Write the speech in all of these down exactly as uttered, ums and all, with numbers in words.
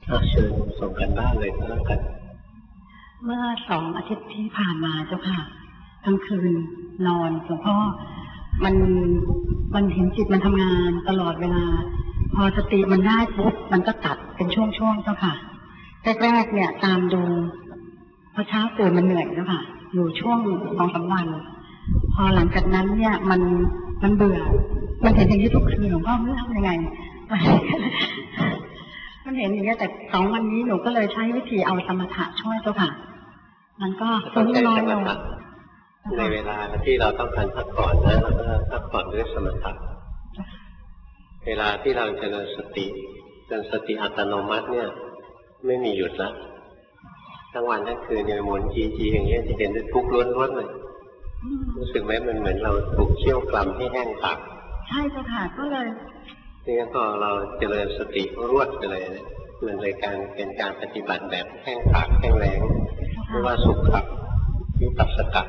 ก็เชิญส่งกันบ้านเลยก็แล้วกันเมื่อสองอาทิตย์ที่ผ่านมาเจ้าค่ะกลางคืนนอนหลวงพ่อมันมันเห็นจิตมันทำงานตลอดเวลาพอสติมันได้ปุ๊บมันก็ตัดเป็นช่วงๆเจ้าค่ะแรกๆเนี่ยตามดูพอเช้าตื่นมันเหนื่อยเจ้าค่ะอยู่ช่วงสองสามวันพอหลังจากนั้นเนี่ยมันมันเบื่อมันเห็นอย่างนี้ทุกคืนหลวงพ่อไม่รู้ทำยังไงมันเห็นอย่างนี้แต่สองวันนี้หนูก็เลยใช้วิธีเอาสมถะช่วยเจ้าค่ะมันก็ฟุ้งน้อยลงในเวลาที่เราต้องการพักผ่อนนะเราก็พักผ่อนด้วยสมถะเวลาที่เราเจริญสติเจริญสติอัตโนมัติเนี่ยไม่มีหยุดละทั้งวันทั้งคืนเนี่ยหมุนจีจีอย่างเงี้ยจะเห็นด้วยทุกข์ล้วนๆเลยรู้สึกไหมมันเหมือนเราถูกเคี่ยวกล่ำให้แห้งปากใช่เจ้าค่ะก็เลยนี่พอเราเจริญสติรวดไปเลยมันเลยการเป็นการปฏิบัติแบบแห้งปากแห้งแรงเรียกว่าสุขขับวิปัสสกะ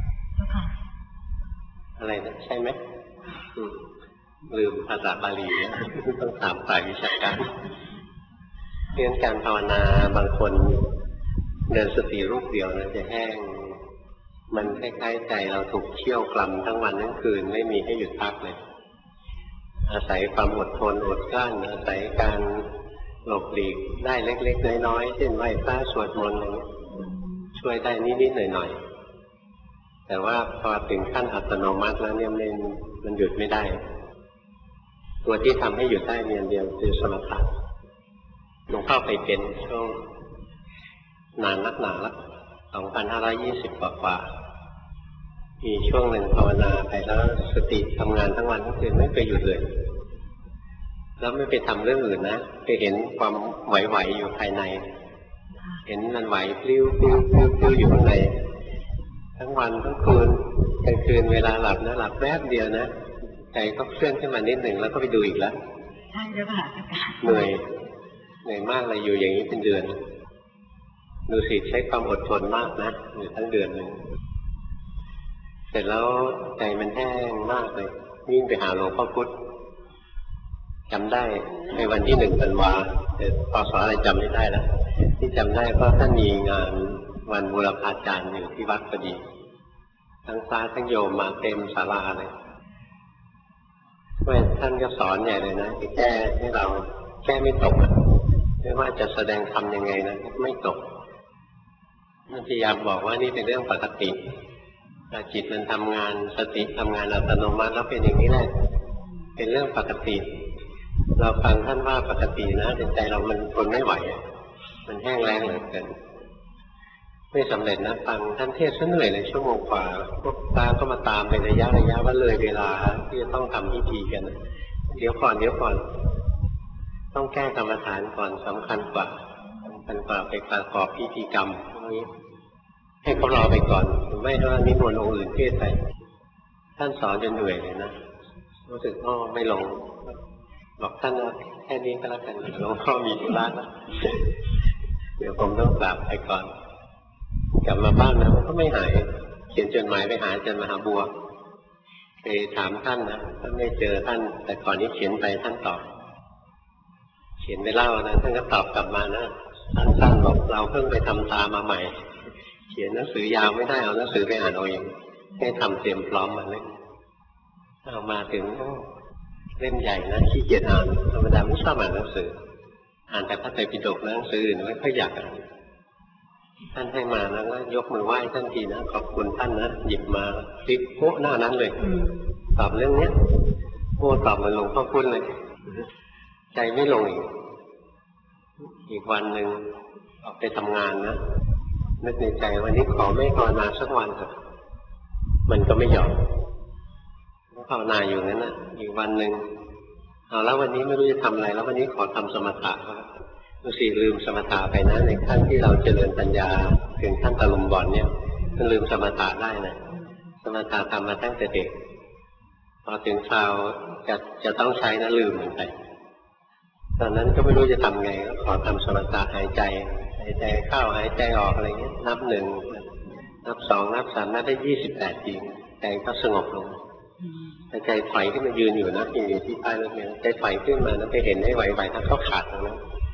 อะไรนะใช่ไหมลืมภาษาบาลีต้องถามฝ่ายวิชาการเรื่องการภาวนาบางคนเดินสติรูปเดียวนะจะแห้งมันคล้ายๆใจเราถูกเคี่ยวกล่ำทั้งวันทั้งคืนไม่มีให้หยุดพักเลยอาศัยความอดทนอดกลั้นอาศัยการหลบหลีกได้เล็กๆน้อยๆเช่นไหว้พระสวดมนต์อะไรนี้ช่วยได้นิดๆหน่อยๆแต่ว่าพอถึงขั้นอัตโนมัติแล้วเนี่ยมันมันหยุดไม่ได้ตัวที่ทำให้หยุดได้เพียงเดียวคือสมถะหลวงพ่อไปเป็นช่วงนานนักหนาละสองพันห้าร้อยยี่สิบกว่าๆมีช่วงหนึ่งภาวนาไปแล้วสติทำงานทั้งวันทั้งคืนไม่เคยหยุดเลยแล้วไม่ไปทำเรื่องอื่นนะไปเห็นความไหวๆอยู่ภายในเห็นมันไหวพลิ้วพลิ้วพลิ้วพลิ้วอยู่ข้างในทั้งวันทั้งคืนกลางคืนเวลาหลับนะหลับแป๊บเดียวนะใจก็เคลื่อนขึ้นมานิดหนึ่งแล้วก็ไปดูอีกแล้วใช่แล้วค่ะเหนื่อยเหนื่อยมากเลยอยู่อย่างนี้เป็นเดือนดูสิใช้ความอดทนมากนะอยู่ทั้งเดือนเลยเสร็จแล้วใจมันแห้งมากเลยวิ่งไปหาหลวงพ่อพุธจำได้ในวันที่หนึ่งธันวาแต่พศอะไรจำไม่ได้แล้วที่จำได้เพราะท่านมีงานวันบูรพาจารย์อยู่ที่วัดพอดีทั้งพระทั้งโยมมาเต็มศาลาเลยเมื่อท่านก็สอนใหญ่เลยนะที่แก้ให้เราแก้ไม่ตกไม่ว่าจะแสดงธรรมยังไงนะไม่ตกพยายามบอกว่านี่เป็นเรื่องปกติจิตมันทำงานสติทำงานอัตโนมัติแล้วเป็นอย่างนี้แหละเป็นเรื่องปกติเราฟังท่านว่าปกตินะแต่ใจเรามันทนไม่ไหวมันแห้งแล้งเหลือเกินไม่สำเร็จนะฟังท่านเทศน์เหนื่อยเลยชั่วโมงกว่าพวกตาก็มาตามเป็นระยะระยะว่าเลยเวลาที่จะต้องทำพิธีกันเดี๋ยวก่อนเดี๋ยวก่อนต้องแก้กรรมฐานก่อนสำคัญกว่าสำคัญกว่าไปประกอบพิธีกรรมพวกนี้ให้เขารอไปก่อนไม่ว่านิมนต์องค์อื่นเทศไปท่านสอนจนเหนื่อยเลยนะรู้สึกอ้อไม่ลงบอกท่านว่าแค่นี้ก็แล้วกันหลวงพ่อมีธุระแล้วเดี๋ยวผมต้องกลับไปก่อนกลับมาบ้านนะมันก็ไม่หายเขียนจดหมายไปหาอาจารย์มหาบัวไปถามท่านนะท่านไม่เจอท่านแต่ก่อนนี้เขียนไปท่านตอบเขียนไปเล่านะท่านก็ตอบกลับมานะสั้นๆบอกเราเพิ่งไปทำตามาใหม่เขียนหนังสือยาวไม่ได้เอาหนังสือไปอ่านเอาเองให้ทำเตรียมพร้อมมาเลยเอามาถึงเล่มใหญ่นะขี้เกียจอ่านธรรมดาไม่ชอบอ่านหนังสืออ่านแต่พระไตรปิฎกหนังสืออื่นไม่ค่อยอยากอ่านท่านให้มาแล้วก็ยกมือไหว้ท่านทีนะขอบคุณท่านนะหยิบมาพลิกโป๊ะหน้านั้นเลยตอบเรื่องเนี้ยโอ้ตอบมาหลวงพ่อพุธเลยใจไม่ลงอีกอีกวันหนึ่งออกไปทำงานนะนึกในใจวันนี้ขอไม่ภาวนาสักวันเถอะมันก็ไม่ยอมภาวนาอยู่นั้นนะอีกวันหนึ่งเอาแล้ววันนี้ไม่รู้จะทำอะไรแล้ววันนี้ขอทำสมถะดูสิลืมสมถะไปนะในขั้นที่เราเจริญปัญญาถึงขั้นตะลุมบอลเนี่ยมันลืมสมถะได้นะสมถะทำมาตั้งแต่เด็กพอถึงคราวจะจะต้องใช้นะลืมมันไปตอนนั้นก็ไม่รู้จะทำไงก็ขอทำสมถะหายใจหายใจเข้าหายใจออกอะไรเงี้ยนับหนึ่งนับสองนับสามนับได้ยี่สิบแปดจริงใจก็สงบลงใจไฟขึ้นมายืนอยู่นะอยู่ที่ใต้รถเมล์ใจไฟขึ้นมาแล้วไปเห็นให้ไหวๆถ้าเขาขาดตรงนั้น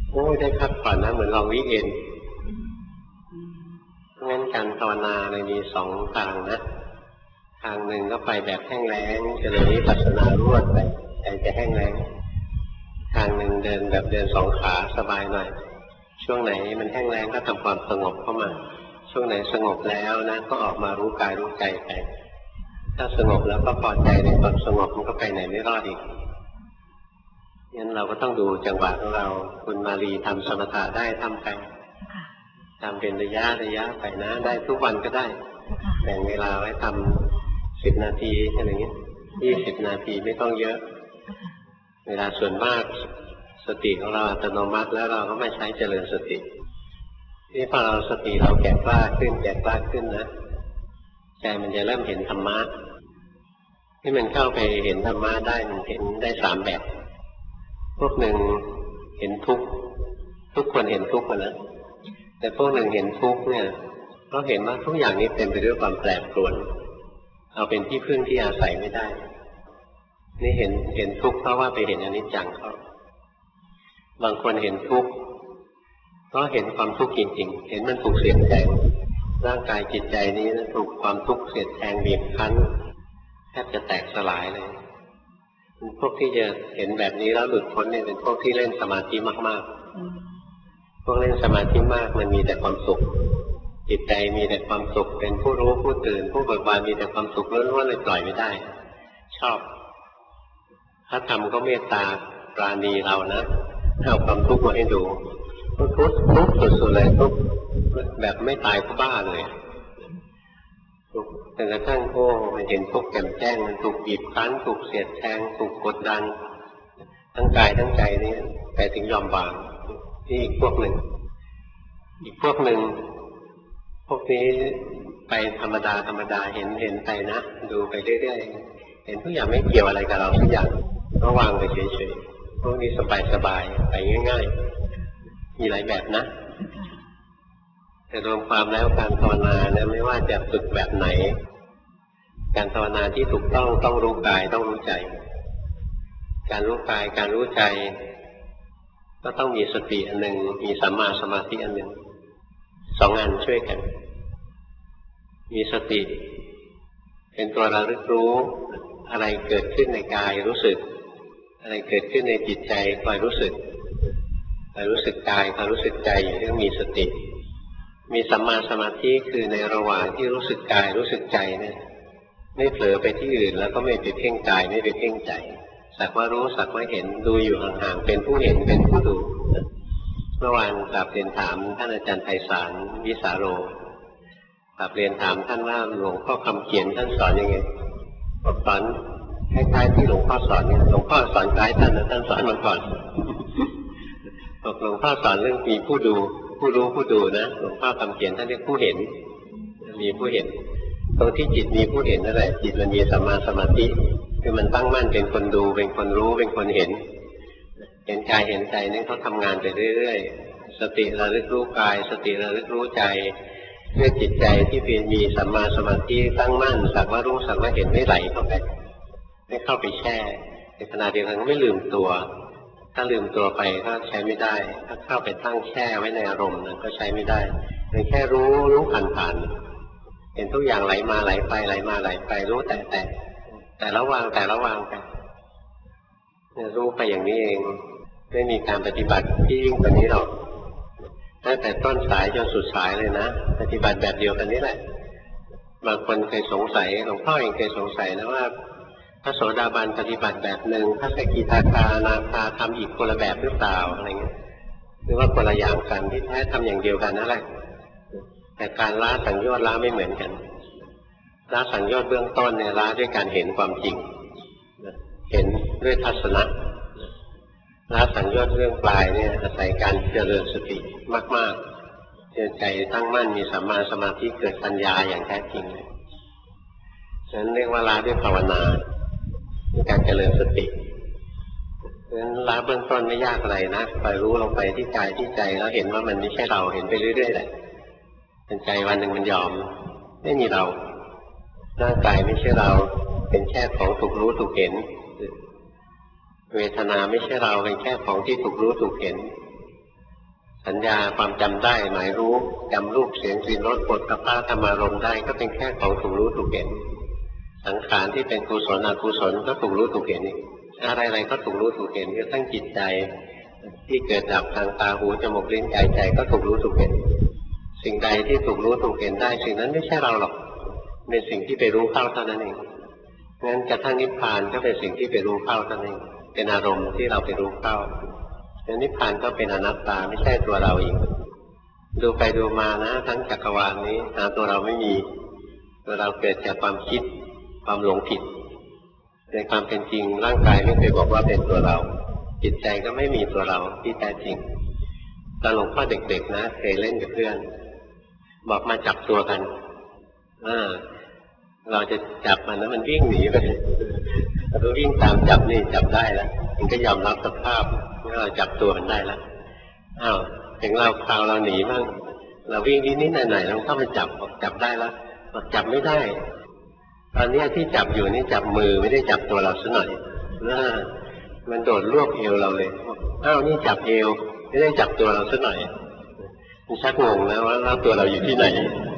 โอ้ได้พักผ่อนนะเหมือนลองวิเอนเพราะงั้นการภาวนาเลยมีสองทางนะทางหนึ่งก็ไปแบบแห้งแล้งเจริญวิปัสสนารวดไปใจจะแห้งแล้งทางหนึ่งเดินแบบเดินสองขาสบายหน่อยช่วงไหนมันแห้งแล้งก็ทำความสงบเข้ามาช่วงไหนสงบแล้วนะก็ออกมารู้กายรู้ใจไปถ้าสงบแล้วก็พอใจในความสงบมันก็ไปไหนไม่รอดอีกงั้นเราก็ต้องดูจังหวะของเราคุณมาลีทำสมถะได้ทำไปทำเป็นระยะระยะไปนะได้ทุกวันก็ได้แบ่งเวลาไว้ทำสิบนาทีอะไรเงี้ยยี่สิบนาทีไม่ต้องเยอะเวลาส่วนมากสติของเราอัตโนมัติแล้วเราก็ไม่ใช้เจริญสติที่พอเราสติเราแก่กล้าขึ้นแก่กล้าขึ้นนะใจมันจะเริ่มเห็นธรรมะที่มันเข้าไปเห็นธรรมะได้มันเห็นได้สามแบบพวกหนึ่งเห็นทุกข์ทุกคนเห็นทุกข์นะแต่พวกหนึ่งเห็นทุกข์เนี่ยเพราะเห็นว่าทุกอย่างนี้เต็มไปด้วยความแปรปรวนเอาเป็นที่พึ่งที่อาศัยไม่ได้นี่เห็นเห็นทุกข์เพราะว่าไปเห็นอนิจจังเขาบางคนเห็นทุกข์ก็เห็นความทุกข์จริงๆเห็นมันถูกเสียดแทงร่างกายจิตใจนี้ถูกความทุกข์เสียดแทงบีบคั้นแทบจะแตกสลายเลยพวกที่จะเห็นแบบนี้แล้วหลุดพ้นเนี่ยเป็นพวกที่เล่นสมาธิมากๆพวกเล่นสมาธิมากมันมีแต่ความสุขจิตใจมีแต่ความสุขเป็นผู้รู้ผู้ตื่นผู้เบิกบานมีแต่ความสุขล้วนๆเลยปล่อยไม่ได้ชอบพระธรรมก็เมตตาปราณีเรานะเอาความทุกข์มาให้ดูทุกข์ทุกข์สุดๆเลยทุกข์แบบไม่ตายก็บ้าเลยแต่กระทั่งโอ้มันเห็นทุกข์แจ่มแจ้งมันถูกบีบคั้นถูกเสียดแทงถูกกดดันทั้งกายทั้งใจนี่แต่ถึงยอมวางนี่อีกพวกหนึ่งอีกพวกหนึ่งพวกนี้ไปธรรมดาธรรมดาเห็นเห็นไปนะดูไปเรื่อยๆเห็นทุกอย่างไม่เกี่ยวอะไรกับเราทุกอย่างก็วางไปเฉยๆพวกนี้สบายๆไปง่ายๆมีหลายแบบนะแต่รวมความแล้วการภาวนาเนี่ยไม่ว่าจะฝึกแบบไหนการภาวนาที่ถูกต้องต้องรู้กายต้องรู้ใจการรู้กายการรู้ใจก็ต้องมีสติอันหนึ่งมีสัมมาสมาธิอันหนึ่งสองอันช่วยกันมีสติเป็นตัวระลึกรู้อะไรเกิดขึ้นในกายรู้สึกอะไรเกิดขึ้นในจิตใจคอยรู้สึกคอยรู้สึกกายคอยรู้สึกใจอยู่ที่มีสติมีสัมมาสมาธิคือในระหว่างที่รู้สึกกายรู้สึกใจเนี่ยไม่เผลอไปที่อื่นแล้วก็ไม่ไปเพ่งกายไม่ไปเพ่งใจสักว่ารู้สักว่าเห็นดูอยู่ห่างๆเป็นผู้เห็นเป็นผู้ดูเมื่อวานกลับเรียนถามท่านอาจารย์ไพศาลวิสาโรกลับเรียนถามท่านว่าหลวงพ่อคำเขียนท่านสอนยังไงสอนคล้ายๆที่หลวงพ่อสอนเนี่ยหลวงพ่อสอนคล้ายท่านนะท่านสอนมาก่อนบอกหลวงพ่อสอนเรื่องมีผู้ดูผู้รู้ผู้ดูนะหลวงพ่อคำเขียนท่านเรียกผู้เห็นมีผู้เห็นตรงที่จิตมีผู้เห็นนั่นแหละจิตมันมีสัมมาสมาธิคือมันตั้งมั่นเป็นคนดูเป็นคนรู้เป็นคนเห็นเห็นกายเห็นใจนี่เขาทำงานไปเรื่อยๆสติระลึกรู้กายสติระลึกรู้ใจเพื่อจิตใจที่เป็นมีสัมมาสมาธิตั้งมั่นสักว่ารู้สักว่าเห็นไม่ไหลเข้าไปไม่เข้าไปแช่ในขณะเดียวกันก็ไม่ลืมตัวถ้าลืมตัวไปก็ใช้ไม่ได้ถ้าเข้าไปตั้งแช่ไว้ในอารมณ์นั้นก็ใช้ไม่ได้เพียงแค่รู้รู้ผ่านๆเห็นทุกอย่างไหลมาไหลไปไหลมาไหลไปรู้แต่แต่แต่ละวางแต่ละวางไปรู้ไปอย่างนี้เองไม่มีการปฏิบัติที่ยิ่งกว่านี้หรอกตั้งแต่ต้นสายจนสุดสายเลยนะปฏิบัติแบบเดียวกันนี่แหละบางคนเคยสงสัยหลวงพ่อเองเคยสงสัยนะว่าพระโสดาบันปฏิบัติแบบหนึ่งพระสกิทาคานาคาทำอีกคนละแบบหรือเปล่าอะไรเงี้ยหรือว่าคนละอย่างกันที่แท้ทำอย่างเดียวกันนั่นแหละแต่การละสังโยชน์ละไม่เหมือนกันละสังโยชน์เบื้องต้นเนี่ยละด้วยการเห็นความจริงเห็นด้วยทัศนะละสังโยชน์เรื่องปลายเนี่ยอาศัยการเจริญสติมากๆเจริญใจตั้งมั่นมีสัมมาสมาธิเกิดปัญญาอย่างแท้จริงเลยฉะนั้นเรียกว่าละด้วยภาวนาการเจริญสติเพราะฉะนั้นละเบื้องต้นไม่ยากอะไรนะคอยรู้ลงไปที่กายที่ใจแล้วเห็นว่ามันไม่ใช่เราเห็นไปเรื่อยๆแหละเป็นใจวันหนึ่งมันยอมไม่มีเราร่างกายไม่ใช่เราเป็นแค่ของถูกรู้ถูกเห็นเวทนาไม่ใช่เราเป็นแค่ของที่ถูกรู้ถูกเห็นสัญญาความจำได้หมายรู้จำรูปเสียงกลิ่นรสโผฏฐัพพะธรรมารมณ์ได้ก็เป็นแค่ของถูกรู้ถูกเห็นสังขารที่เป็นกุศลอกุศลก็ถูกรู้ถูกเห็นนี่อะไรๆก็ถูกรู้ถูกเห็นก็ทั้งจิตใจที่เกิดดับทางตาหูจมูกลิ้นกายใจก็ถูกรู้ถูกเห็นสิ่งใดที่ถูกรู้ถูกเห็นได้สิ่งนั้นไม่ใช่เราหรอกเป็นสิ่งที่ไปรู้เข้าเท่านั้นเองงั้นกระทั่งนิพพานก็เป็นสิ่งที่ไปรู้เข้าเท่านั้นเองเป็นอารมณ์ที่เราไปรู้เข้าแล้วนิพพานก็เป็นอนัตตาไม่ใช่ตัวเราอีกดูไปดูมานะทั้งจักรวาลนี้หาตัวเราไม่มีตัวเราเกิดจากความคิดความหลงผิดในความเป็นจริงร่างกายไม่เคยบอกว่าเป็นตัวเราจิตใจก็ไม่มีตัวเราที่แท้จริงตอนหลวงพ่อเด็กๆนะเคยเล่นกับเพื่อนบอกมาจับตัวกันอ่าเราจะจับมันแล้วมันวิ่งหนีไปเราวิ่งตามจับนี่จับได้แล้วมันก็ยอมรับสภาพว่าเราจับตัวมันได้แล้วอ้าวถึงเราคราวเราหนีบ้างเราวิ่งนิดๆหน่อยๆแล้วเข้ามาจับจับได้แล้วจับไม่ได้ตอนนี้ที่จับอยู่นี่จับมือไม่ได้จับตัวเราซะหน่อยนะมันโดดรวบเอวเราเลยอ้าวนี่จับเอวไม่ได้จับตัวเราซะหน่อยมันชักงงนะว่าเราตัวเราอยู่ที่ไหน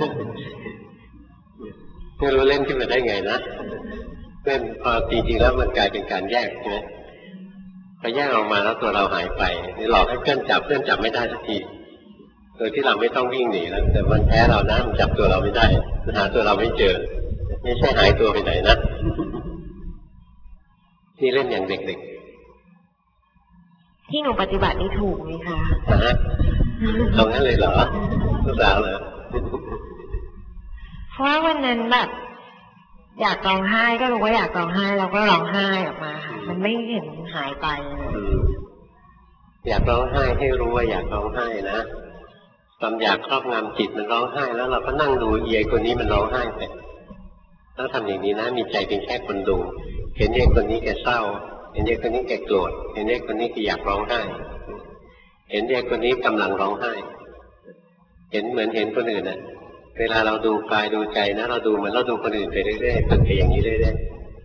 ไม่รู้เล่นขึ้นมาได้ไงนะเล่นพอจริงๆแล้วมันกลายเป็นการแยกใช่ไหมพอแยกออกมาแล้วตัวเราหายไปนี่หลอกให้เพื่อนจับเพื่อนจับไม่ได้สักทีโดยที่เราไม่ต้องวิ่งหนีแล้วแต่มันแพ้เรานะมันจับตัวเราไม่ได้มันหาตัวเราไม่เจอไม่ใช่หายตัวไปไหนนะนี่เล่นอย่างเด็กๆที่หนูปฏิบัตินี่ถูกไหมคะฮะตรงนั้นเลยเหรอลูกสาวเหรอเพราะว่าวันนั้นแบบอยากร้องไห้ก็รู้ว่าอยากร้องไห้เราก็ร้องไห้ออกมาค่ะมันไม่เห็นหายไปอยากร้องไห้ให้รู้ว่าอยากร้องไห้นะความอยากครอบงำจิตมันร้องไห้แล้วเราก็นั่งดูเอียคนนี้มันร้องไห้ไปต้องทำอย่างนี้นะมีใจเป็นแค่คนดูเห็นเด็กคนนี้แกเศร้าเห็นเด็กคนนี้แกโกรธเห็นเด็กคนนี้แกอยากร้องไห้เห็นเด็กคนนี้กำลังร้องไห้เห็นเหมือนเห็นคนอื่นนะเวลาเราดูกายดูใจนะเราดูเหมือนเราดูคนอื่นไปเรื่อยๆฝึกไปอย่างนี้เรื่อย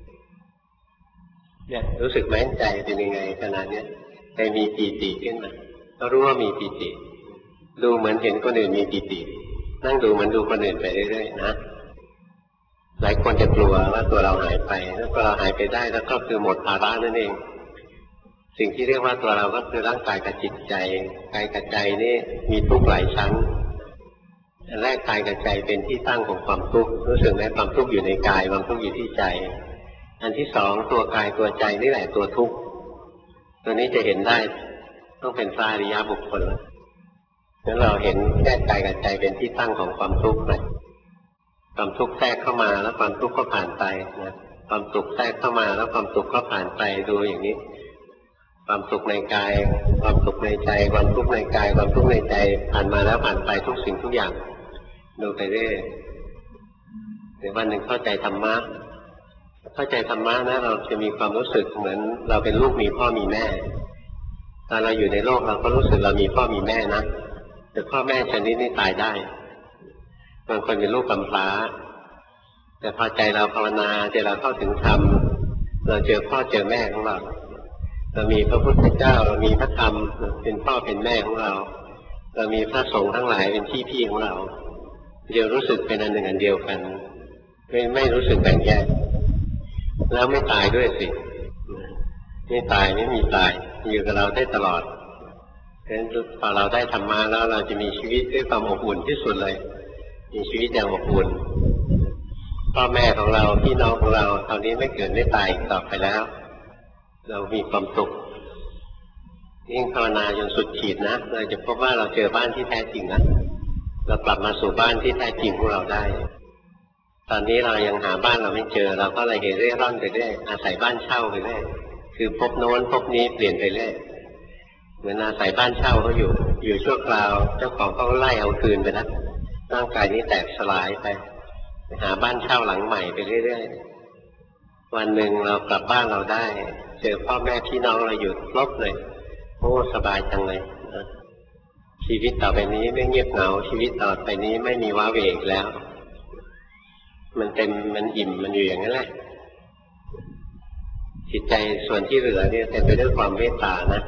ๆเนี่ยรู้สึกไหมใจเป็นยังไงขนาดนี้ใจมีปีติขึ้นมาก็รู้ว่ามีปีติดูเหมือนเห็นคนอื่นมีปีตินั่งดูเหมือนดูคนอื่นไปเรื่อยๆนะหลายคนจะกลัวว่าตัวเราหายไปแล้วตัวเราหายไปได้แล้วก็คือหมดภาระนั่นเองสิ่งที่เรียกว่าตัวเราก็คือร่างกายกับจิตใจกายกับใจนี่มีทุกข์หลายชั้นอันแรกกายกับใจเป็นที่ตั้งของความทุกข์รู้สึกไหมความทุกข์อยู่ในกายความทุกข์อยู่ที่ใจอันที่สองตัวกายตัวใจนี่แหละตัวทุกข์ตัวนี้จะเห็นได้ต้องเป็นพระอริยบุคคลแล้วงั้นเราเห็นแค่กายกับใจเป็นที่ตั้งของความทุกข์ไปความทุกข์แทรกเข้ามาแล้วความทุกข์ก็ผ่านไปนะความสุขแทรกเข้ามาแล้วความสุขก็ผ่านไปดูอย่างนี้ความสุขในกายความสุขในใจความทุกข์ในกายความทุกข์ในใจผ่านมาแล้วผ่านไปทุกสิ่งทุกอย่างดูไปเรื่อยเดี๋ยววันหนึ่งเข้าใจธรรมะเข้าใจธรรมะนะเราจะมีความรู้สึกเหมือนเราเป็นลูกมีพ่อมีแม่ตอนเราอยู่ในโลกเราก็รู้สึกเรามีพ่อมีแม่นะแต่พ่อแม่ชนิดนี้ตายได้บางคนเป็นลูกกำพร้าแต่พอใจเราภาวนาใจเราเข้าถึงธรรมเราเจอพ่อเจอแม่ของเราเรามีพระพุทธเจ้าเรามีพระธรรมเป็นพ่อเป็นแม่ของเราเรามีพระสงฆ์ทั้งหลายเป็นพี่พี่ของเราเดี๋ยวรู้สึกเป็นอันหนึ่งอันเดียวกันไม่ไม่รู้สึกแบ่งแยกแล้วไม่ตายด้วยสิไม่ตายไม่มีตายอยู่กับเราได้ตลอดเพราะฉะนั้นพอเราได้ธรรมะแล้วเราจะมีชีวิตด้วยความอบอุ่นที่สุดเลยมีชีวิตอย่างอบอุ่นพ่อแม่ของเราพี่น้องของเราตอนนี้ไม่เกิดไม่ตายอีกต่อไปแล้วเรามีความสุขยิ่งภาวนาจนสุดขีดนะเราจะพบว่าเราเจอบ้านที่แท้จริงนะเรากลับมาสู่บ้านที่แท้จริงของเราได้ตอนนี้เรายังหาบ้านเราไม่เจอเราก็เลยเร่ร่อนไปเรื่อยอาศัยบ้านเช่าไปเรื่อยคือพบโน้นพบนี้เปลี่ยนไปเรื่อยเหมือนอาศัยบ้านเช่าเขาอยู่อยู่ชั่วคราวเจ้าของเขาไล่เอาคืนไปแล้วร่างกายนี้แตกสลายไปหาบ้านเช่าหลังใหม่ไปเรื่อยๆวันหนึ่งเรากลับบ้านเราได้เจอพ่อแม่พี่น้องเราอยู่ครบเลยโอ้สบายจังเลยชีวิตต่อไปนี้ไม่เงียบเหงาชีวิตต่อไปนี้ไม่มีว้าเหวอีกแล้วมันเต็มมันอิ่มมันอยู่อย่างนั้นแหละจิตใจส่วนที่เหลือเนี่ยเต็มไปด้วยความเมตตานะ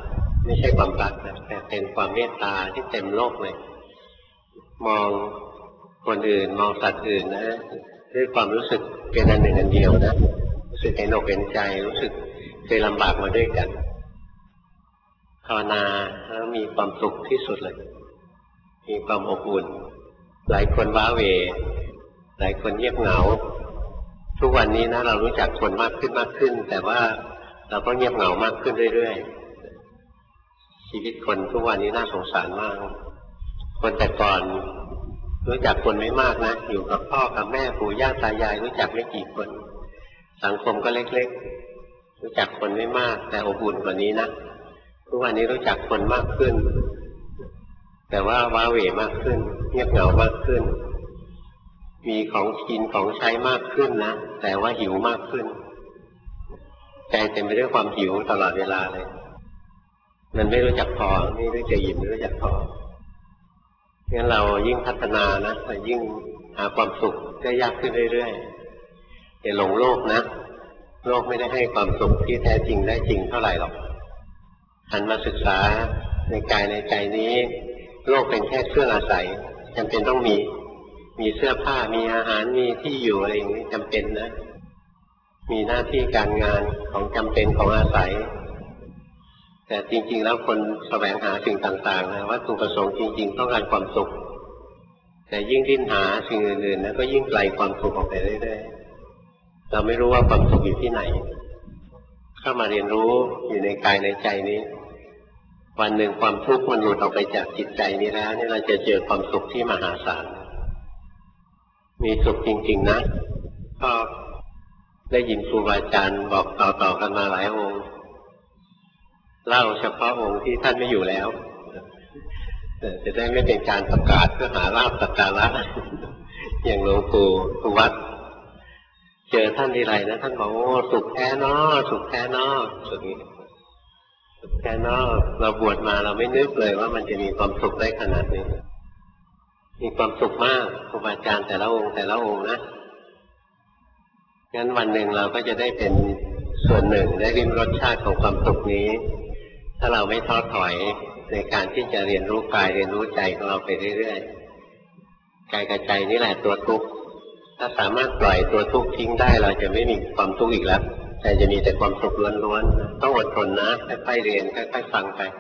ไม่ใช่ความรักนะแต่เป็นความเมตตาที่เต็มโลกเลยมองคนอื่นมองสัตว์อื่นนะด้วยความรู้สึกเป็นอันหนึ่งอันเดียวนะรู้สึกเห็นอกเห็นใจรู้สึกเคยลำบากมาด้วยกันภาวนาแล้วมีความสุขที่สุดเลยมีความอบอุ่นหลายคนว้าเหวหลายคนเงียบเหงาทุกวันนี้นะเรารู้จักคนมากขึ้นมากขึ้นแต่ว่าเราก็เงียบเหงามากขึ้นเรื่อยๆชีวิตคนทุกวันนี้น่าสงสารมากคนแต่ก่อนรู้จักคนไม่มากนะอยู่กับพ่อกับแม่ปู่ย่าตายายรู้จักไม่กี่คนสังคมก็เล็กๆรู้จักคนไม่มากแต่อบอุ่นกว่านี้นะทุกวันนี้รู้จักคนมากขึ้นแต่ว่าว้าเหวมากขึ้นเงียบเหงามากขึ้นมีของกินของใช้มากขึ้นนะแต่ว่าหิวมากขึ้นใจเต็มไปด้วยความหิวตลอดเวลาเลยมันไม่รู้จักพอไม่รู้จักอิ่มไม่รู้จักพองั้นเรายิ่งพัฒนานะเรายิ่งหาความสุขได้ยากขึ้นเรื่อยๆอย่าหลงโลกนะโลกไม่ได้ให้ความสุขที่แท้จริงได้จริงเท่าไหร่หรอกหันมาศึกษาในกายในใจนี้โลกเป็นแค่เครื่องอาศัยจำเป็นต้องมีมีเสื้อผ้ามีอาหารมีที่อยู่อะไรอย่างนี้จำเป็นนะมีหน้าที่การงานของจำเป็นของอาศัยแต่จริงๆแล้วคนแสวงหาสิ่งต่างๆนะวัตถุประสงค์จริงๆต้องการความสุขแต่ยิ่งดิ้นหาสิ่งอื่นๆนะก็ยิ่งไกลความสุขออกไปเรื่อยๆเราไม่รู้ว่าความสุขอยู่ที่ไหนเข้ามาเรียนรู้อยู่ในกายในใจนี้วันหนึ่งความทุกข์มันหลุดออกไปจากจิตใจนี้แล้วเนี่ยเราจะเจอความสุขที่มหาศาลมีสุขจริงๆนะก็ได้ยินครูบาอาจารย์บอกต่อๆกันมาหลายองค์เล่าเฉพาะองค์ที่ท่านไม่อยู่แล้วจะได้ไม่เป็นการประกาศเพื่อหาลาภสักการะอย่างหลวงปู่สุวัตเจอท่านทีไรนะท่านบอกโอ้สุขแท้เนาะสุขแท้เนาะสุขนี้สุขแท้เนาะเราบวชมาเราไม่นึกเลยว่ามันจะมีความสุขได้ขนาดนี้มีความสุขมากครูบาอาจารย์แต่ละองค์แต่ละองค์นะงั้นวันหนึ่งเราก็จะได้เป็นส่วนหนึ่งได้ริมรสชาติของความสุขนี้ถ้าเราไม่ท้อถอยในการที่จะเรียนรู้กายเรียนรู้ใจของเราไปเรื่อยๆกายกับใจนี่แหละตัวทุกข์ถ้าสามารถปล่อยตัวทุกข์ทิ้งได้เราจะไม่มีความทุกข์อีกแล้วแต่จะมีแต่ความสุขล้วนๆต้องอดทนนะค่อยๆเรียนค่อยๆฟังไป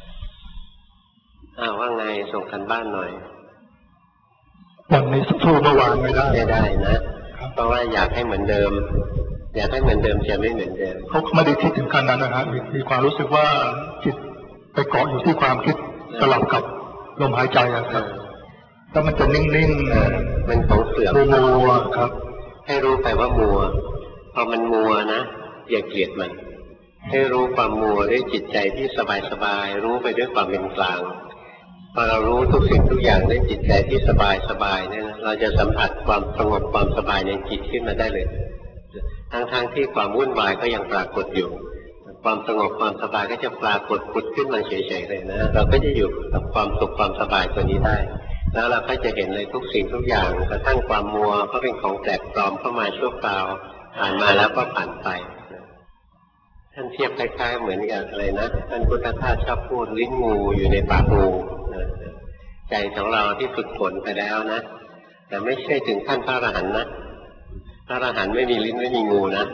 อ้าวว่าไงส่งกันบ้านหน่อยวันนี้สู้เมื่อวานไม่ได้ไม่ได้นะเพราะว่าอยากให้เหมือนเดิมอยากให้เหมือนเดิมจะไม่เหมือนเดิมเขาไม่ได้คิดถึงขั้นนั้นนะฮะมีความรู้สึกว่าจิตไปเกาะอยู่ที่ความคิดสลับกับลมหายใจอะครับแล้วมันจะนิ่งๆมันของเสื่อมมัวครับให้รู้ไปว่ามัวพอมันมัวนะอย่าเกลียดมันให้รู้ความมัวด้วยจิตใจที่สบายๆรู้ไปด้วยความเป็นกลางพอเรารู้ทุกสิ่งทุกอย่างด้วยจิตใจที่สบายๆเนี่ยเราจะสัมผัสความสงบความสบายในจิตขึ้นมาได้เลยทั้งๆที่ความวุ่นวายก็ยังปรากฏอยู่ความสงบความสบายก็จะปรากฏผุดขึ้นมาเฉยๆเลยนะเราก็จะอยู่กับความสุขความสบายตัวนี้ได้แล้วเราก็จะเห็นในทุกสิ่งทุกอย่างกระทั่งความมัวก็เป็นของแปลกปลอมเข้ามาชั่วคราวผ่านมาแล้วก็ผ่านไปท่านเทียบคล้ายๆเหมือนกับอะไรนะท่านพุทธทาสชอบพูดลิ้นงูอยู่ในปากงูใจของเราที่ฝึกฝนไปแล้วนะแต่ไม่ใช่ถึงขั้นพระอรหันต์นะพระอรหันต์ไม่มีลิ้นไม่มีงูนะ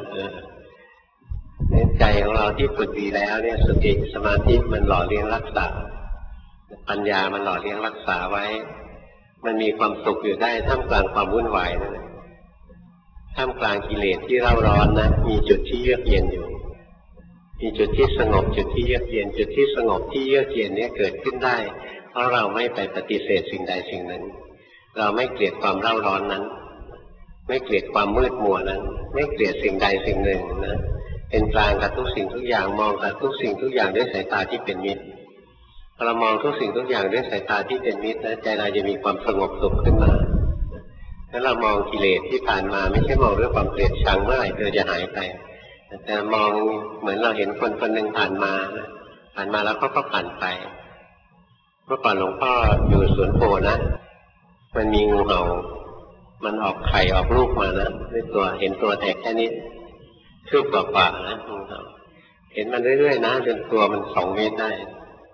ใจของเราที่ฝึกดีแล้วเนี่ยสติสมาธิมันหล่อเลี้ยงรักษาปัญญามันหล่อเลี้ยงรักษาไว้มันมีความสุขอยู่ได้ท่ามกลางความวุ่นวายนั่นแหละท่ามกลางกิเลสที่เร่าร้อนนะมีจุดที่เยือกเย็นอยู่มีจุดที่สงบจุดที่เยือกเย็นจุดที่สงบที่เยือกเย็นเนี่ยเกิดขึ้นได้เพราะเราไม่ไปปฏิเสธสิ่งใดสิ่งหนึ่งเราไม่เกลียดความเร่าร้อนนั้นไม่เกลียดความมืดมัวนั้นไม่เกลียดสิ่งใดสิ่งหนึ่งนะเป็นกลางกับทุกสิ่งทุกอย่างมองกับทุกสิ่งทุกอย่างด้วยสายตาที่เป็นมิตรพอเรามองทุกสิ่งทุกอย่างด้วยสายตาที่เป็นมิตรนะใจเราจะมีความสงบสุขขึ้นมาแล้วเรามองกิเลสที่ผ่านมาไม่ใช่มองด้วยความเกลียดชังเมื่อไหร่เธอจะหายไปแต่มองเหมือนเราเห็นคนคนหนึ่งผ่านมาผ่านมาแล้วเขาก็ผ่านไปเมื่อก่อนหลวงพ่ออยู่สวนโพนะมันมีงูเห่ามันออกไข่ออกลูกมานะด้วยตัวเห็นตัวแตกแค่นี้คืบกว่าๆนะงูเห่าเห็นมันเรื่อยๆนะจนตัวมันสองเมตรได้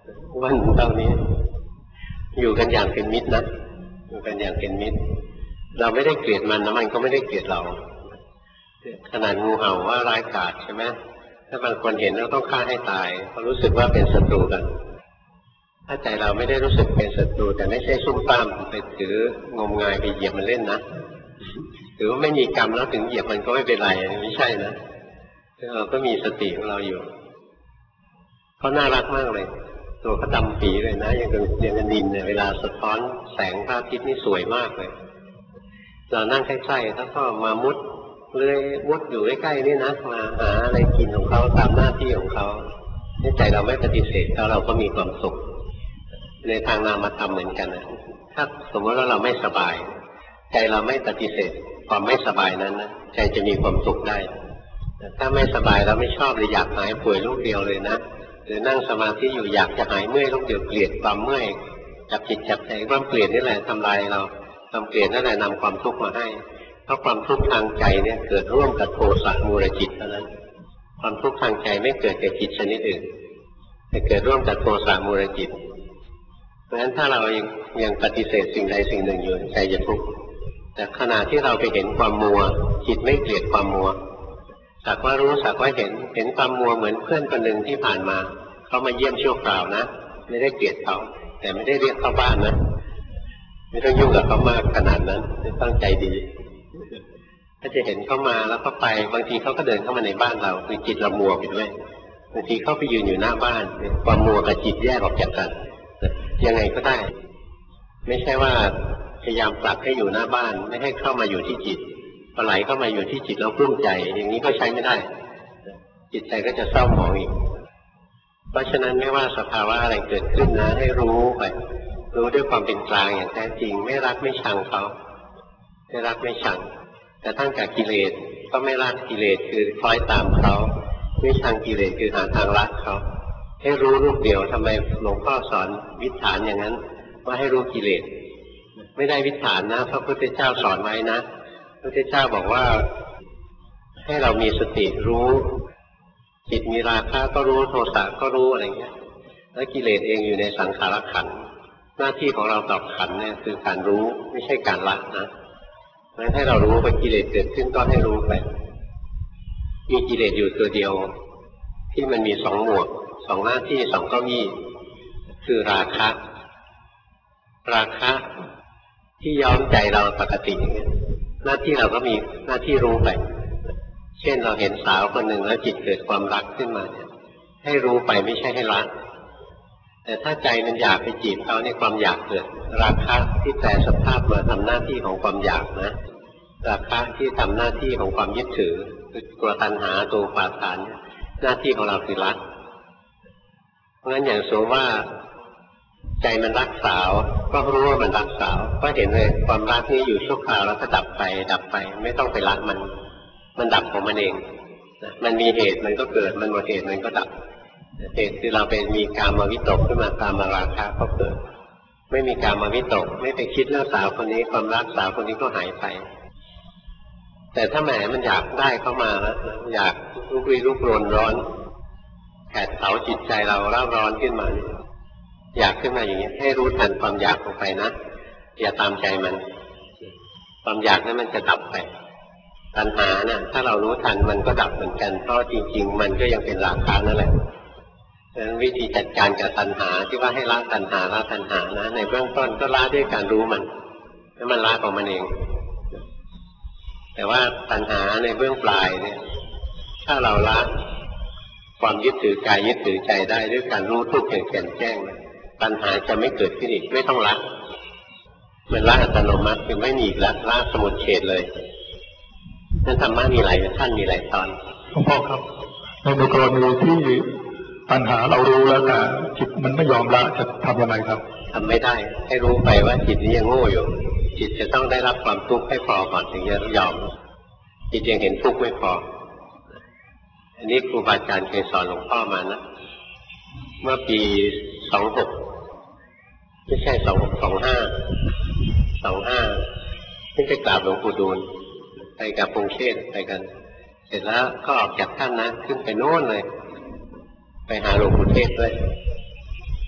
วันเท่านี้อยู่กันอย่างเป็นมิตรนะอยู่กันอย่างเป็นมิตรเราไม่ได้เกลียดมันนะมันก็ไม่ได้เกลียดเราขนาดงูเห่าว่าร้ายกาจใช่ไหมถ้าบางคนเห็นแล้วต้องฆ่าให้ตายเขารู้สึกว่าเป็นศัตรูกันถ้าใจเราไม่ได้รู้สึกเป็นศัตรูแต่ไม่ใช่ซุ่มซ่ามไปถืองมงายไปเหยียบมันเล่นนะหรือว่าไม่มีกรรมแล้วถึงเหยียบมันก็ไม่เป็นไรไม่ใช่นะเราก็มีสติของเราอยู่เขาน่ารักมากเลยตัวเขาดำปีเลยนะอย่างกับอย่างกับดินเนี่ยเวลาสะท้อนแสงพระอาทิตย์นี่สวยมากเลยเรานั่งใกล้ๆแล้วก็มามุดเลื่อยมุดอยู่ใกล้ๆนี่นะมาหาอะไรกินของเขาตามหน้าที่ของเขาในใจเราไม่ปฏิเสธเขาเราก็มีความสุขในทางนามธรรมเหมือนกันนะถ้าสมมติว่าเราไม่สบายใจเราไม่ปฏิเสธความไม่สบายนั้นนะใจจะมีความสุขได้แต่ถ้าไม่สบายเราไม่ชอบเลยอยากหายป่วยลูกเดียวเลยนะหรือนั่งสมาธิอยู่อยากจะหายเมื่อยลูกเดียวเกลียดความเมื่อยจับจิตจับใจความเกลียดนี่แหละทำลายเราความเกลียดนั่นแหละนำความทุกข์มาให้เพราะความทุกข์ทางใจเนี่ยเกิดร่วมกับโทสะมูลจิตเท่านั้นความทุกข์ทางใจไม่เกิดกับจิตชนิดอื่นแต่เกิดร่วมกับโทสะมูลจิตเพราะฉะนั้นถ้าเรายังยังปฏิเสธสิ่งใดสิ่งหนึ่งอยู่ใจจะทุกข์แต่ขณะที่เราไปเห็นความมัวจิตไม่เกลียดความมัวสักว่ารู้สักว่าเห็นเห็นความมัวเหมือนเพื่อนคนหนึ่งที่ผ่านมาเขามาเยี่ยมชั่วคราวนะไม่ได้เกลียดเขาแต่ไม่ได้เรียกเข้าบ้านนะไม่ต้องยุ่งกับเขามากขนาดนั้นต้องใจดีถ้าจะเห็นเขามาแล้วก็ไปบางทีเขาก็เดินเข้ามาในบ้านเราคือจิตเรามัวไปด้วยบางทีเขาไปยืนอยู่หน้าบ้านความมัวกับจิตแยกออกจากกันยังไงก็ได้ไม่ใช่ว่าพยายามปรับให้อยู่หน้าบ้านไม่ให้เข้ามาอยู่ที่จิตพอไหลเข้ามาอยู่ที่จิตแล้วกลุ้มใจอย่างนี้ก็ใช้ไม่ได้จิตใจก็จะเศร้าหมองอีกเพราะฉะนั้นไม่ว่าสภาวะอะไรเกิดขึ้นนะให้รู้ไปรู้ด้วยความเป็นกลางอย่างแท้จริงไม่รักไม่ชังเขาไม่รักไม่ชังแต่ทั้งกับกิเลสก็ไม่รักกิเลสคือคล้อยตามเขาไม่ชังกิเลสคือหาทางรักเขาให้รู้รูปเดียวทำไมหลวงพ่อสอนวิถานอย่างนั้นว่าให้รู้กิเลสไม่ได้วิถานนะพระพุทธเจ้าสอนไว้นะพระพุทธเจ้าบอกว่าให้เรามีสติรู้จิตมีราคะก็รู้โทสะก็รู้อะไรเงี้ยแล้วกิเลสเองอยู่ในสังขารขันธ์หน้าที่ของเราต่อขันธ์เนี่ยคือการรู้ไม่ใช่การละนะงั้นให้เรารู้ว่ากิเลสเกิดขึ้นก็ให้รู้ไปมีกิเลสอยู่ตัวเดียวที่มันมีสองหมวกสองหน้าที่สองเก้าอี้คือราคะราคะที่ย้อมใจเราปกติหน้าที่เราก็มีหน้าที่รู้ไปเช่นเราเห็นสาวคนหนึ่งแล้วจิตเกิดความรักขึ้นมาเนี่ยให้รู้ไปไม่ใช่ให้ละแต่ถ้าใจมันอยากไปจีบเขาในความอยากเกิดราคะที่แปลสภาพมาทำหน้าที่ของความอยากนะราคะที่ทำหน้าที่ของความยึดถือตัวตัณหาตัวอุปาทานหน้าที่ของเราคือละเพราะงั้นอย่างสมมติว่าใจมันรักสาวก็รู้ว่ามันรักสาวก็เห็นเลยความรักนี้อยู่ชั่วคราวแล้วก็ดับไปดับไปไม่ต้องไปละมันมันดับของมันเองมันมีเหตุมันก็เกิดมันหมดเหตุมันก็ดับเหตุคือเราเป็นมีกามวิตกขึ้นมาตามราคะก็เกิดไม่มีกามวิตกไม่ไปคิดเรื่องสาวคนนี้ความรักสาวคนนี้ก็หายไปแต่ถ้าแหมมันอยากได้เข้ามาแล้วอยากลุกลี้ลุกลนร้อนแผดเผาจิตใจเราเร่าร้อนขึ้นมาอยากขึ้นมาอย่างนี้ให้รู้ทันความอยากลงไปนะอย่าตามใจมันความอยากนั้นมันจะดับไปตัณหานะถ้าเรารู้ทันมันก็ดับเหมือนกันเพราะจริงๆมันก็ยังเป็นราคะนั่นแหละดังนั้นวิธีจัดการกับตัณหาที่ว่าให้ละตัณหาละตัณหานะในเบื้องต้นก็ละด้วยการรู้มันแล้วมันละของมันเองแต่ว่าตัณหาในเบื้องปลายเนี่ยถ้าเราละความยึดถือกายยึดถือใจได้ด้วยการรู้ทุกข์อย่างแจ่มแจ้งตัณหาจะไม่เกิดขึ้นอีกไม่ต้องละมันละอัตโนมัติคือไม่มีอีกละละสมุทเฉทเลยนั่นธรรมะมีหลายท่านมีหลายตอนหลวงพ่อครับในกรณีที่ปัญหาเรารู้แล้วแต่จิตมันไม่ยอมละจะทำยังไงครับทำไม่ได้ให้รู้ไปว่าจิตนี้ยังโง่อยู่จิตจะต้องได้รับความทุกข์ให้พอก่อนถึงจะยอมจิตยังเห็นทุกข์ไม่พออันนี้ครูบาอาจารย์เคยสอนหลวงพ่อมานะเมื่อปีสองหกไม่ใช่สองหกสองห้าสองห้าที่ไปกราบหลวงปู่ดูลไปกับพงเชษไปกันเสร็จแล้วก็ออกจากท่านนะขึ้นไปโน่นเลยไปหาหลวงปู่เทศด้วย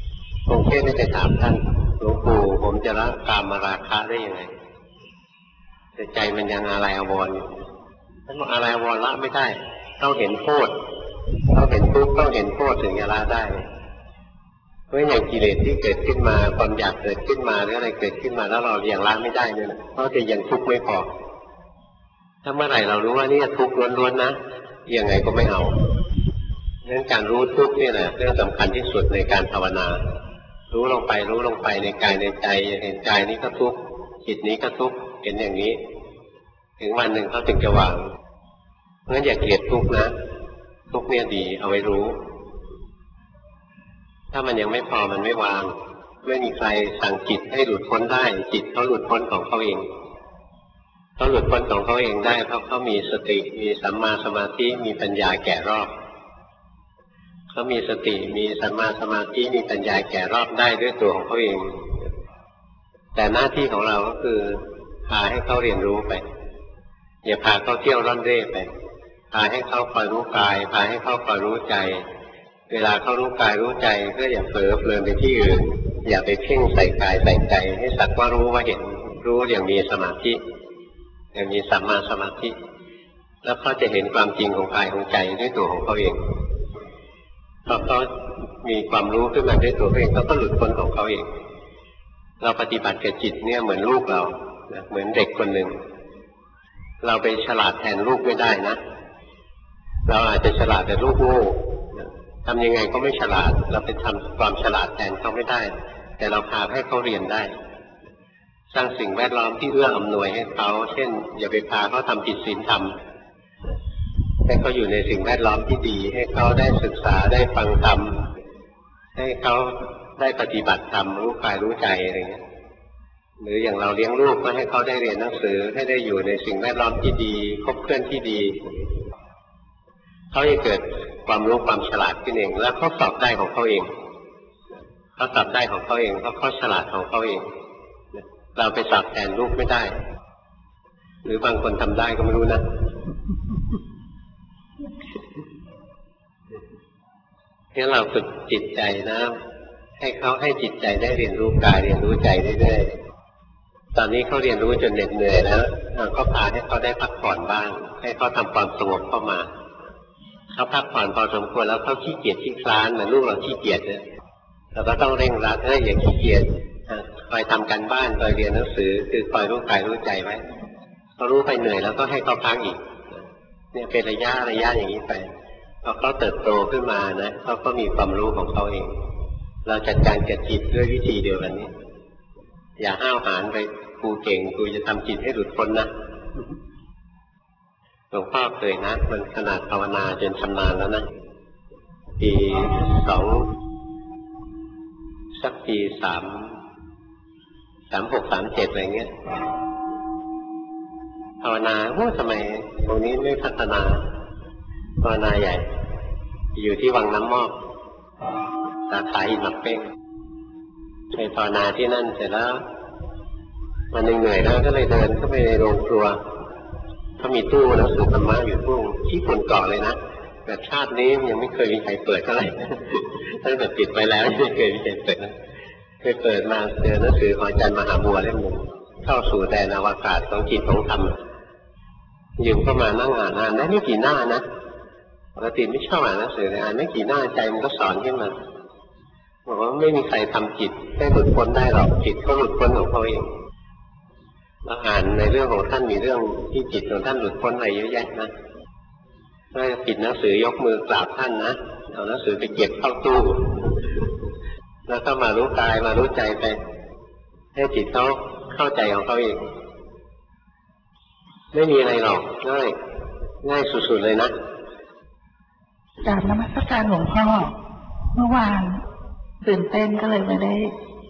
องค์เทพไม่ไปถามท่านหลวงปู่ผมจะละกามราคะได้ยังไงแต่ใจมันยังอะไรอาวรณ์ท่านบอกอะไรอาวรณ์ละไม่ได้ต้องเห็นโทษต้องเห็นทุกข์ต้องเห็นโทษถึงจะละได้เพราะอย่างกิเลสที่เกิดขึ้นมาความอยากเกิดขึ้นมาหรืออะไรเกิดขึ้นมาแล้วเรายังละไม่ได้เนี่ยเพราะจะยังทุกข์ไม่พอถ้าเมื่อไหร่เรารู้ว่านี่ทุกข์ล้วนๆนะยังไงก็ไม่เอาเรื่องการรู้ทุกข์นี่แหละเรื่องสำคัญที่สุดในการภาวนารู้ลงไปรู้ลงไปในกายในใจเห็นกายนี้ก็ทุกข์จิตนี้ก็ทุกข์เห็นอย่างนี้ถึงวันหนึ่งเขาถึงจะวางงั้นอย่าเกลียดทุกข์นะทุกข์เนี่ยดีเอาไว้รู้ถ้ามันยังไม่พอมันไม่วางไม่มีใครสั่งจิตให้หลุดพ้นได้จิตเขาหลุดพ้นของเขาเองเขาหลุดพ้นของเขาเองได้เพราะเขามีสติมีสัมมาสมาธิมีปัญญาแก่รอบเขามีสติมีสัมมาสมาธิมีปัญญาแก่รอบได้ด้วยตัวของเขาเองแต่หน้าที่ของเราก็คือพาให้เขาเรียนรู้ไปอย่าพาเขาเที่ยวร่อนเร่ไปพาให้เขาคอยรู้กายพาให้เขาคอยรู้ใจเวลาเขารู้กายรู้ใจก็อย่าเผลอเพลินไปที่อื่นอย่าไปเพ่งใส่กายใส่ใจให้สักว่ารู้ว่าเห็นรู้อย่างมีสมาธิอย่างมีสัมมาสมาธิแล้วเขาจะเห็นความจริงของกายของใจด้วยตัวของเขาเองพอเขามีความรู้ขึ้นมาด้วยตัวเองเขาก็หลุดพ้นของเขาเองเราปฏิบัติกับจิตเนี่ยเหมือนลูกเราเหมือนเด็กคนหนึ่งเราไปฉลาดแทนลูกไม่ได้นะเราอาจจะฉลาดแต่ลูกโง่ทำยังไงก็ไม่ฉลาดเราไปทำความฉลาดแทนเขาไม่ได้แต่เราพาให้เขาเรียนได้สร้างสิ่งแวดล้อมที่เอื้ออำนวยให้เขาเช่นอย่าไปพาเขาทำผิดศีลธรรมให้เขาอยู่ในสิ่งแวดล้อมที่ดีให้เขาได้ศึกษาได้ฟังธรรมให้เขาได้ปฏิบัติธรรมรู้กายรู้ใจอะไรเงี้ยหรืออย่างเราเลี้ยงลูกก็ให้เขาได้เรียนหนังสือให้ได้อยู่ในสิ่งแวดล้อมที่ดีคบเพื่อนที่ดีเขาจะเกิดความรู้ความฉลาดขึ้นเองแล้วเขาสอบได้ของเขาเองเขาสอบได้ของเขาเองเพราะเขาฉลาดของเขาเองเราไปสอบแทนลูกไม่ได้หรือบางคนทำได้ก็ไม่รู้นะงั้นเราฝึกจิตใจนะให้เขาให้จิตใจได้เรียนรู้กายเรียนรู้ใจเรื่อยๆตอนนี้เขาเรียนรู้จนเหน็ดเหนื่อยแล้วก็พาให้เขาได้พักผ่อนบ้างให้เขาทำความสงบเข้ามาเขาพักผ่อนพอสมควรแล้วเขาขี้เกียจขี้คลานเหมือนลูกเราขี้เกียจเนี่ยเราก็ต้องเร่งรัดให้อย่าขี้เกียจคอยทำการบ้านคอยเรียนหนังสือคือคอยรู้กายรู้ใจไว้เขารู้ไปเหนื่อยแล้วก็ให้เขาพักอีกเนี่ยเป็นระยะระยะอย่างนี้ไปพอเขาเติบโตขึ้นมานะเขาก็มีความรู้ของเขาเองเราจัดการกับจิตด้วยวิธีเดียวกันนี้อย่าห้าวหาญไปกูเก่งกูจะทำจิตให้หลุดพ้นนะหลวงพ่อเคยนะมันขนาดภาวนาจนชำนาญแล้วนะปีสองสักปีสามสามหกสามเจ็ดอะไรเงี้ยภาวนาว่าทำไมตรงนี้ไม่พัฒนาภาวนาใหญ่อยู่ที่วังน้ำมอกสาขาอินทร์เป้งไปภาวนาที่นั่นเสร็จแล้วมันเหนื่อยแล้วก็เลยเดินเข้าไปในโรงครัวเขามีตู้หนังสือธรรมะอยู่ตู้ที่คนเกาะเลยนะแต่ชาตินี้ยังไม่เคยมีใครเปิดเท่าไหร่ตั้งแต่ปิดไปแล้วไม่เคยมีใครเปิดนะเคยเปิดมาเจอหนังสือของอาจารย์มหาบัวเล่มหนึ่งเข้าสู่แดนอวกาศของจิตของธรรมยืมเข้ามานั่งอ่านอ่านได้ไม่กี่หน้านะปกติไม่ชอบอ่านหนังสือเลยอ่านไม่กี่หน้าใจมันก็สอนขึ้นมาบอกว่าไม่มีใครทำจิตให้หลุดพ้นได้หรอกจิตก็หลุดพ้นของเขาเองเราอ่านในเรื่องของท่านมีเรื่องที่จิตของท่านหลุดพ้นอะไรเยอะแยะนะถ้าปิดหนังสือยกมือกราบท่านนะเอาหนังสือไปเก็บเข้าตู้แล้วก็มารู้กายมารู้ใจไปให้จิตเขาเข้าใจของเขาเองไม่มีอะไรหรอกง่ายง่ายสุดๆเลยนะกราบนมัสการหลวงพ่อเมื่อวานตื่นเต้นก็เลยไม่ได้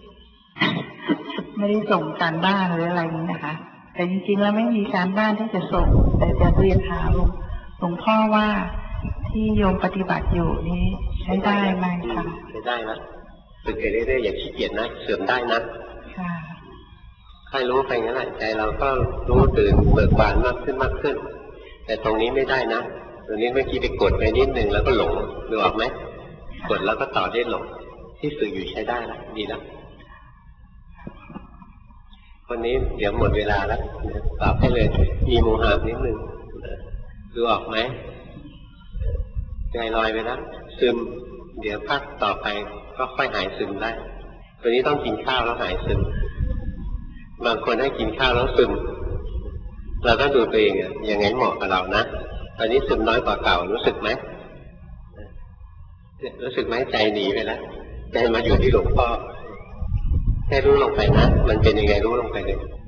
ไม่ได้ส่งการบ้านหรืออะไรนี้นะคะแต่จริงๆแล้วไม่มีการบ้านที่จะส่งแต่จะเรียนถามหลวงพ่อว่าที่โยมปฏิบัติอยู่นี้ใช้ได้ไหมคะใช้ได้นะฝึกไปเรื่อยๆอย่าขี้เกียจนะเสื่อมได้นะค่ะใครรู้ไปงั้นแหละใจเราก็รู้ตื่นเบิกบานมากขึ้นมากขึ้นแต่ตรงนี้ไม่ได้นะตรงนี้เมื่อกี้ไปกดไปนิดนึงแล้วก็หลงดูออกไหมกดแล้วก็ต่อได้หลงที่ฝึกอยู่ใช้ได้แล้วดีแล้วคนนี้เดี๋ยวหมดเวลาแล้วตอบให้เลยมีโมหะนิดนึงดูออกไหมใจลอยไปแล้วซึมเดี๋ยวพักต่อไปก็ค่อยหายซึมได้ตัวนี้ต้องกินข้าวแล้วหายซึมบางคนให้กินข้าวแล้วซึมเราก็ดูตัวเองอ่ะยังไงเหมาะกับเรานะตอนนี้ซึมน้อยกว่าเก่ารู้สึกไหมรู้สึกไหมใจหนีไปแล้วใจมาอยู่ที่หลวงพ่อแค่รู้ลงไปนะมันเป็นยังไงรู้ลงไปเลย